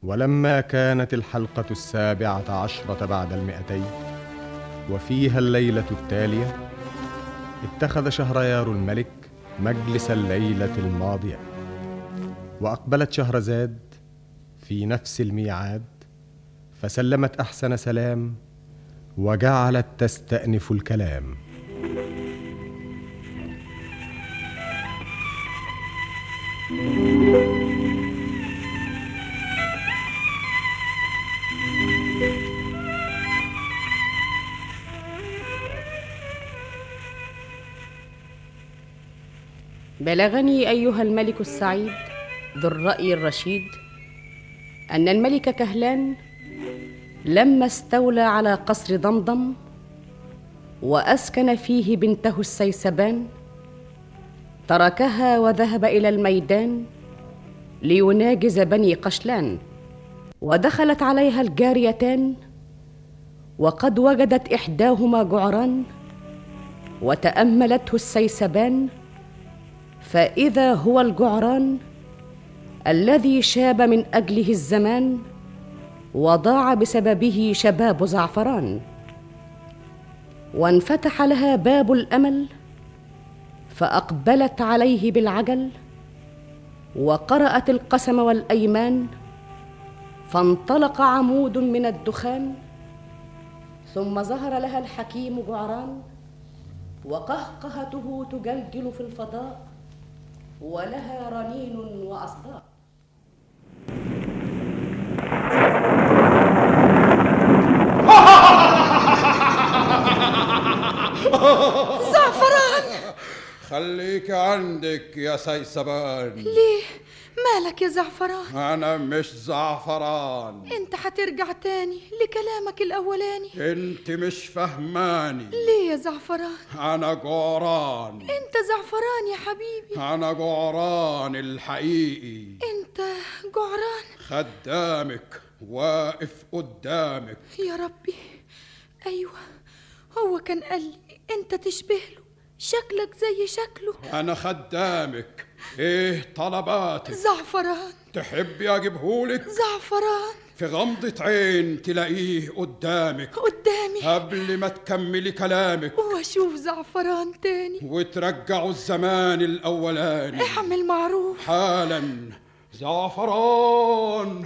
ولما كانت الحلقة 17 بعد 200 وفيها الليلة التالية، اتخذ شهريار الملك مجلس الليلة الماضية، وأقبلت شهرزاد في نفس الميعاد، فسلمت أحسن سلام وجعلت تستأنف الكلام. بلغني أيها الملك السعيد ذو الرأي الرشيد أن الملك كهلان لما استولى على قصر ضمضم وأسكن فيه بنته السيسبان، تركها وذهب إلى الميدان ليناجز بني قشلان. ودخلت عليها الجاريتان، وقد وجدت إحداهما جعران، وتأملته السيسبان، فإذا هو الجعران الذي شاب من أجله الزمان، وضاع بسببه شباب زعفران. وانفتح لها باب الأمل، فأقبلت عليه بالعجل، وقرأت القسم والأيمان، فانطلق عمود من الدخان. ثم ظهر لها الحكيم جعران، وقهقهته تجلجل في الفضاء، ولها رنين وأصداء. زعفران! خليك عندك يا سيسبان. ليه؟ مالك يا زعفران؟ أنا مش زعفران. انت هترجع تاني لكلامك الأولاني. انت مش فهماني. ليه يا زعفران؟ أنا جعران. انت زعفران يا حبيبي. أنا جعران الحقيقي. انت جعران؟ خدامك واقف قدامك. يا ربي، أيوة، هو كان قال لي انت تشبه له، شكلك زي شكله. أنا خدامك. إيه طلباتك؟ زعفران. تحبي أجيبهولك؟ زعفران. في غمضة عين تلاقيه قدامك، قدامي، قبل ما تكملي كلامك، واشوف زعفران تاني، وترجعوا الزمان الأولاني. اعمل معروف حالا. زعفران،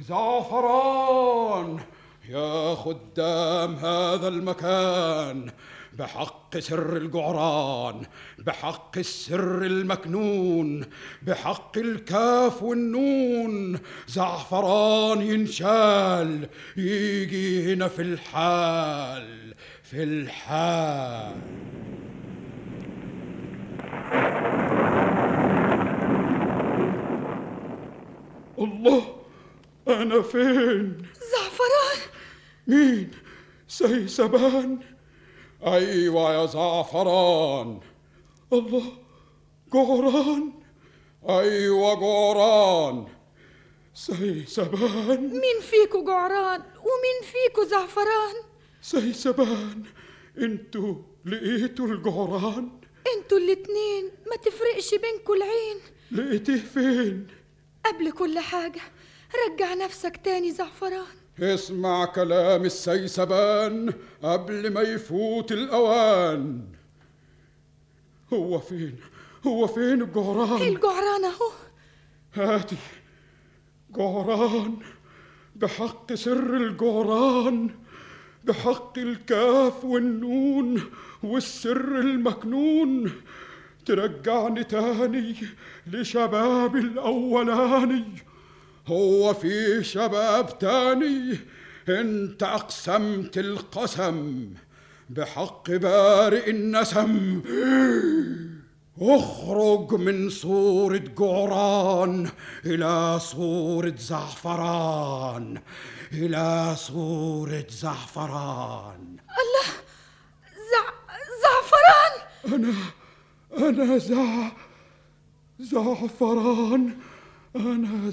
زعفران يا خدام هذا المكان، بحق سر الجعران، بحق السر المكنون، بحق الكاف والنون، زعفران ينشال يجي هنا في الحال، في الحال. الله، أنا فين؟ زعفران. مين؟ سيسبان؟ أيوة يا زعفران. الله، جعران. أيوة جعران. سيسبان. مين فيكو جعران ومين فيكو زعفران؟ سيسبان، انتوا لقيتوا الجعران؟ انتوا الاتنين ما تفرقش بينكوا العين. لقيتيه فين؟ قبل كل حاجة رجع نفسك تاني زعفران. اسمع كلام السيسبان قبل ما يفوت الأوان. هو فين؟ هو فين الجعران؟ الجعران اهو. هاتي جعران، بحق سر الجعران، بحق الكاف والنون والسر المكنون، ترجعني تاني لشباب الأولاني. هو في شباب تاني؟ انت أقسمت القسم بحق بارئ النسم. اخرج من صورة جعران إلى صورة زعفران، إلى صورة زعفران. الله، زعفران. أنا زعفران. أنا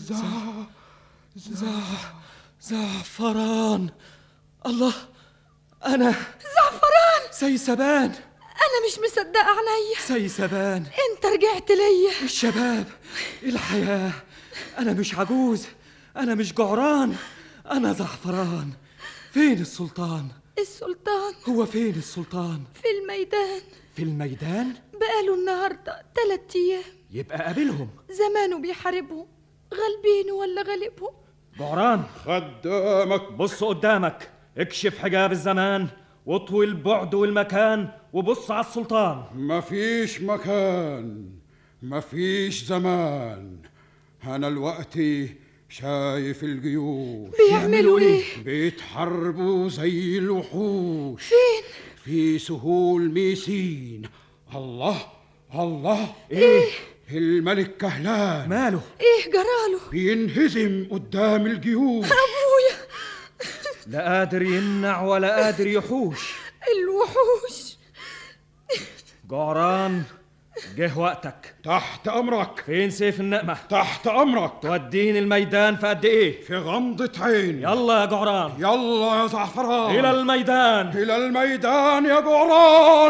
زعفران. الله، أنا زعفران. سيسبان. أنا مش مصدقة عينيا. سيسبان، أنت رجعت ليا. الشباب، الحياة. أنا مش عجوز، أنا مش جعران، أنا زعفران. فين السلطان؟ السلطان هو فين السلطان؟ في الميدان. في الميدان؟ بقاله النهاردة 3 أيام. يبقى قابلهم. زمانه بيحاربهم، غالبينه ولا غالبهم. جعران، خدامك. بص قدامك، اكشف حجاب الزمان واطوي البعد والمكان وبص على السلطان. مفيش مكان، مفيش زمان. أنا الوقتي شايف الجيوش بيعملوا إيه؟ بيتحاربوا زي الوحوش. فين؟ في سهول ميسين. الله الله. إيه؟ الملك كهلان ماله؟ إيه جراله؟ بينهزم قدام الجيوش. أبويا لا قادر يمنع ولا قادر يحوش. الوحوش. جعران، جه وقتك. تحت أمرك. فين سيف النقمة؟ تحت أمرك. توديني الميدان في قد إيه؟ في غمضة عين. يلا يا جعران، يلا يا زعفران، إلى الميدان. إلى الميدان يا جعران.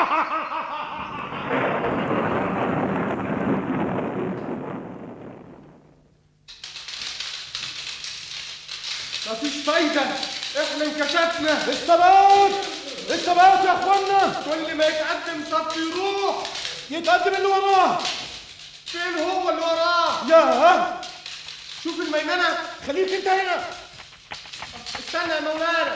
مفيش فايدة، احنا انكشفنا. الثبات الثبات يا اخوانا. كل ما يتقدم صف يروح. يتقدم اللي وراه. فين هو اللي وراه؟ ياه، شوف الميمنة. خليك انت هنا. استنى يا مولانا.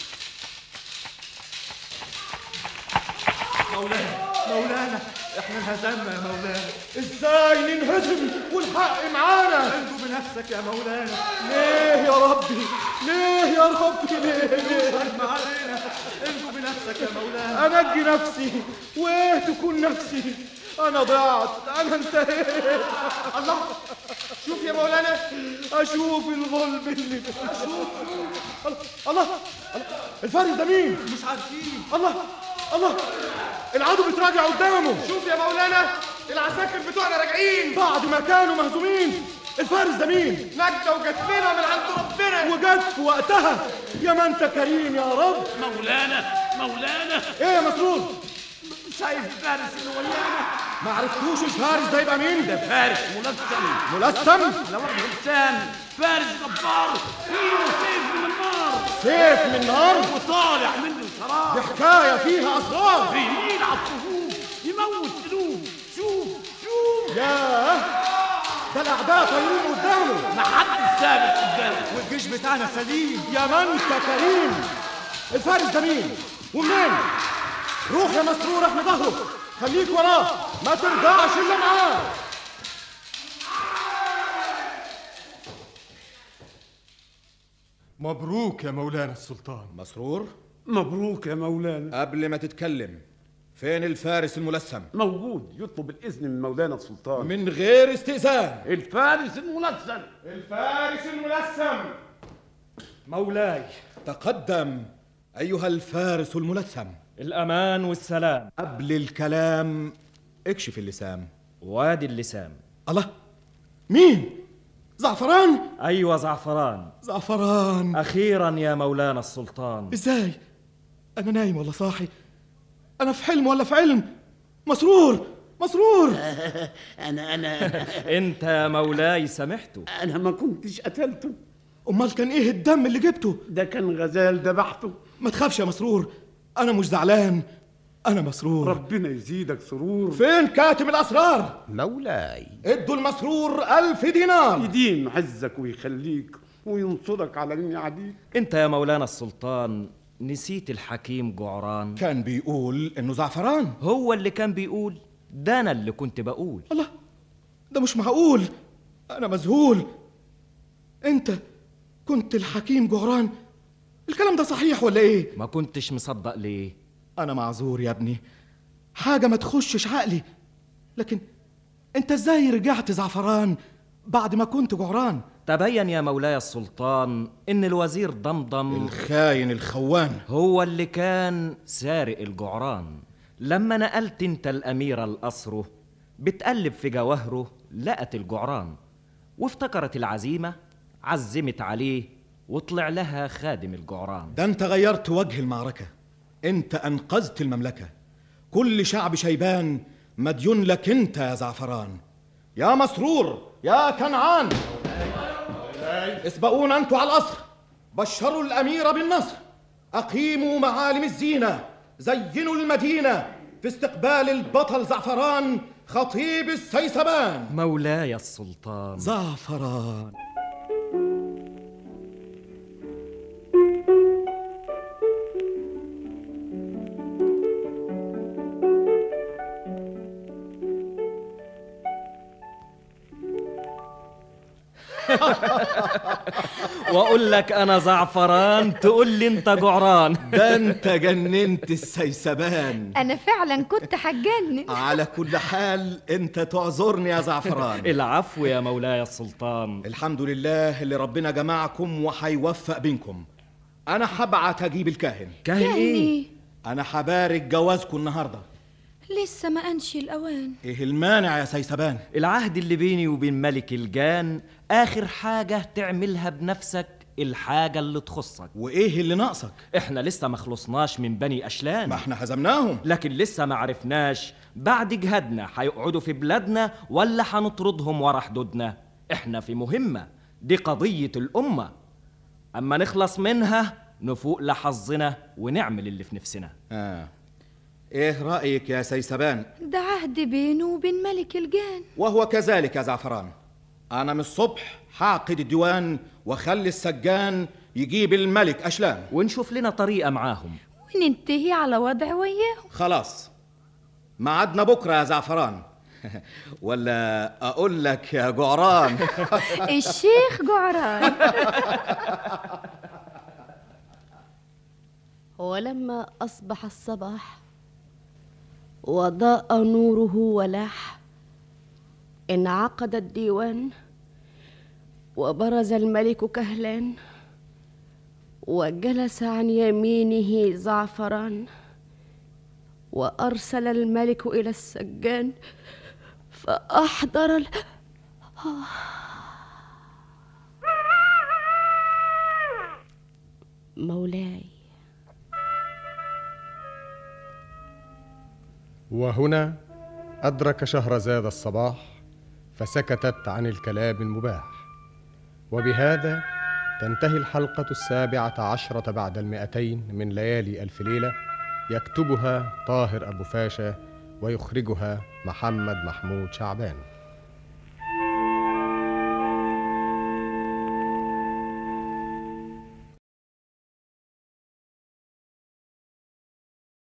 مولانا احنا انهزمنا يا مولانا. ازاي ننهزم والحق معانا؟ انجو بنفسك يا مولانا. ليه يا ربي؟ ليه يا ربي؟ ليه معانا؟ انجو بنفسك يا مولانا. انجي نفسي وايه تكون نفسي؟ انا ضعت، انا انتهيت. الله، شوف يا مولانا. اشوف الظلم اللي اشوف. الله، الفارس ده مين؟ مش عارفين. الله، العدو بيتراجع قدامه. شوف يا مولانا، العساكر بتوعنا راجعين بعد ما كانوا مهزومين. الفارس ده مين؟ نجدة وجت لنا من عند ربنا، وجت في وقتها. يا ما انت كريم يا رب. مولانا ايه يا مسرور؟ شايف فارس اللي ويانا؟ ما عرفتوش الفارس ده يبقى مين؟ ده فارس ملثم ملثم؟ لو انسان فارس جبار، فيه سيف من النار، سيف من نار؟ وطالع منه دي شراب، حكاية فيها أسرار. بيميل على الصفوف يموت قلوب. شوف ياه، ده الأعداء طايرين قدامه. ما حد ثابت قدامه، والجيش بتاعنا سليم. يا ما انت كريم. الفارس ده مين ومنين؟ روح يا مسرور، احنا ظهره. خليك وراه، ما ترجعش الا معاه. مبروك يا مولانا السلطان. مسرور، مبروك يا مولانا. قبل ما تتكلم، فين الفارس الملثم؟ موجود، يطلب الإذن من مولانا السلطان. من غير استئذان. الفارس الملثم. الفارس الملثم. مولاي، تقدم أيها الفارس الملثم. الأمان والسلام. قبل الكلام اكشف اللسان. وادي اللسان. الله، مين؟ زعفران؟ أيوة زعفران. زعفران، أخيرا يا مولانا السلطان. ازاي؟ أنا نايم ولا صاحي؟ أنا في حلم ولا في علم؟ مسرور أنا أنت يا مولاي سمحته. أنا ما كنتش قتلته، أمال كان إيه الدم اللي جبته؟ ده كان غزال ذبحته. ما تخافش يا مسرور، أنا مش زعلان، أنا مسرور. ربنا يزيدك سرور. فين كاتم الأسرار؟ مولاي، ادوا المسرور 1000 دينار. يديم عزك ويخليك وينصرك على من يعاديك. أنت يا مولانا السلطان نسيت الحكيم جعران؟ كان بيقول إنه زعفران. هو اللي كان بيقول، ده أنا اللي كنت بقول. الله، ده مش معقول، أنا مذهول. أنت كنت الحكيم جعران؟ الكلام ده صحيح ولا إيه؟ ما كنتش مصدق ليه؟ أنا معذور يا ابني، حاجة ما تخشش عقلي. لكن أنت إزاي رجعت زعفران بعد ما كنت جعران؟ تبين يا مولاي السلطان إن الوزير ضمضم الخاين الخوان هو اللي كان سارق الجعران. لما نقلت انت الأميرة لقصره بتقلب في جواهره لقت الجعران، وافتكرت العزيمة عزمت عليه وطلع لها خادم الجعران. ده انت غيرت وجه المعركة، انت انقذت المملكة. كل شعب شيبان مديون لك انت يا زعفران. يا مسرور، يا كنعان. اسبقونا انتوا على القصر، بشروا الأميرة بالنصر، أقيموا معالم الزينة، زينوا المدينة في استقبال البطل زعفران خطيب السيسبان. مولاي السلطان. زعفران. واقول لك انا زعفران تقول لي انت جعران. ده انت جننت السيسبان. انا فعلا كنت هتجنن. على كل حال انت تعذرني يا زعفران. العفو يا مولاي السلطان. الحمد لله اللي ربنا جمعكم وهيوفق بينكم. انا هبعت اجيب الكاهن. كاهن ايه؟ انا هبارك جوازكم النهارده. لسه ما انشي الاوان. ايه المانع يا سيسبان؟ العهد اللي بيني وبين ملك الجان اخر حاجة تعملها بنفسك الحاجة اللي تخصك. وايه اللي ناقصك؟ احنا لسه ما خلصناش من بني اشلان. ما احنا هزمناهم، لكن لسه ما عرفناش بعد جهادنا هيقعدوا في بلادنا ولا هنطردهم ورا حدودنا. احنا في مهمة، دي قضية الأمة، اما نخلص منها نفوق لحظنا ونعمل اللي في نفسنا. ايه رأيك يا سيسبان؟ ده عهد بينه وبين ملك الجان. وهو كذلك يا زعفران. انا من الصبح هعقد الديوان واخلي السجان يجيب الملك أشلان ونشوف لنا طريقة معاهم وننتهي على وضع وياهم. خلاص معادنا بكرة يا زعفران. ولا اقول لك يا جعران؟ الشيخ جعران. ولما أصبح الصباح وضاء نوره ولاح، انعقد الديوان وبرز الملك كهلان، وجلس عن يمينه زعفران، وأرسل الملك إلى السجان فأحضر مولاي. وهنا أدرك شهرزاد الصباح فسكتت عن الكلام المباح. وبهذا تنتهي الحلقة 17 بعد 200 من ليالي ألف ليلة، يكتبها طاهر أبو فاشا ويخرجها محمد محمود شعبان.